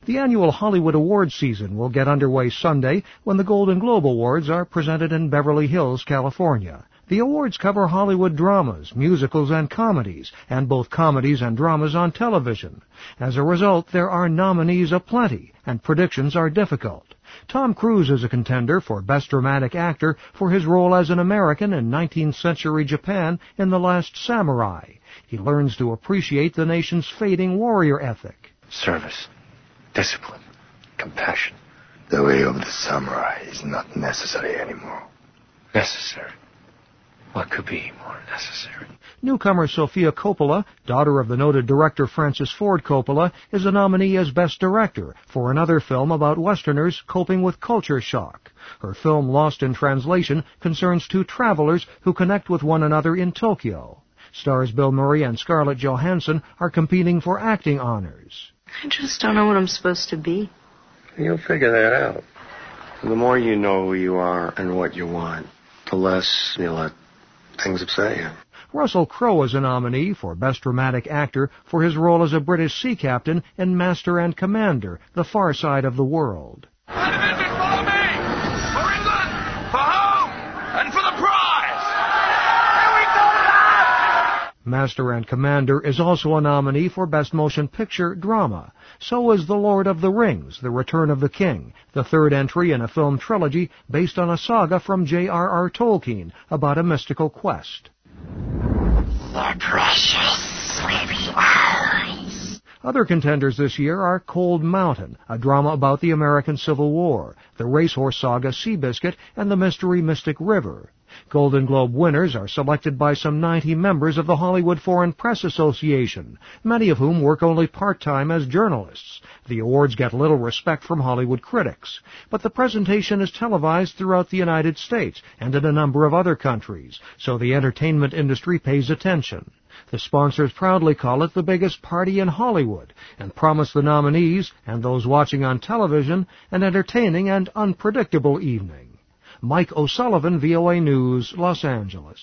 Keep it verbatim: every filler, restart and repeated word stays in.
The annual Hollywood Awards season will get underway Sunday when the Golden Globe Awards are presented in Beverly Hills, California. The awards cover Hollywood dramas, musicals, and comedies, and both comedies and dramas on television. As a result, there are nominees aplenty, and predictions are difficult. Tom Cruise is a contender for Best Dramatic Actor for his role as an American in nineteenth century Japan in The Last Samurai. He learns to appreciate the nation's fading warrior ethic. Service. Discipline, compassion. The way of the samurai is not necessary anymore. Necessary? What could be more necessary? Newcomer Sofia Coppola, daughter of the noted director Francis Ford Coppola, is a nominee as Best Director for another film about Westerners coping with culture shock. Her film Lost in Translation concerns two travelers who connect with one another in Tokyo. Stars Bill Murray and Scarlett Johansson are competing for acting honors. I just don't know what I'm supposed to be. You'll figure that out. The more you know who you are and what you want, the less you'll let things upset you. Russell Crowe is a nominee for Best Dramatic Actor for his role as a British sea captain in Master and Commander, The Far Side of the World. Animated, follow me! For England! For home! And for the prize! Here we go, lads! Master and Commander is also a nominee for Best Motion Picture Drama. So is The Lord of the Rings, The Return of the King, the third entry in a film trilogy based on a saga from J R R Tolkien about a mystical quest. The precious swimming eyes. Other contenders this year are Cold Mountain, a drama about the American Civil War, the racehorse saga Seabiscuit, and the mystery Mystic River. Golden Globe winners are selected by some ninety members of the Hollywood Foreign Press Association, many of whom work only part-time as journalists. The awards get little respect from Hollywood critics, but the presentation is televised throughout the United States and in a number of other countries, so the entertainment industry pays attention. The sponsors proudly call it the biggest party in Hollywood and promise the nominees and those watching on television an entertaining and unpredictable evening. Mike O'Sullivan, V O A News, Los Angeles.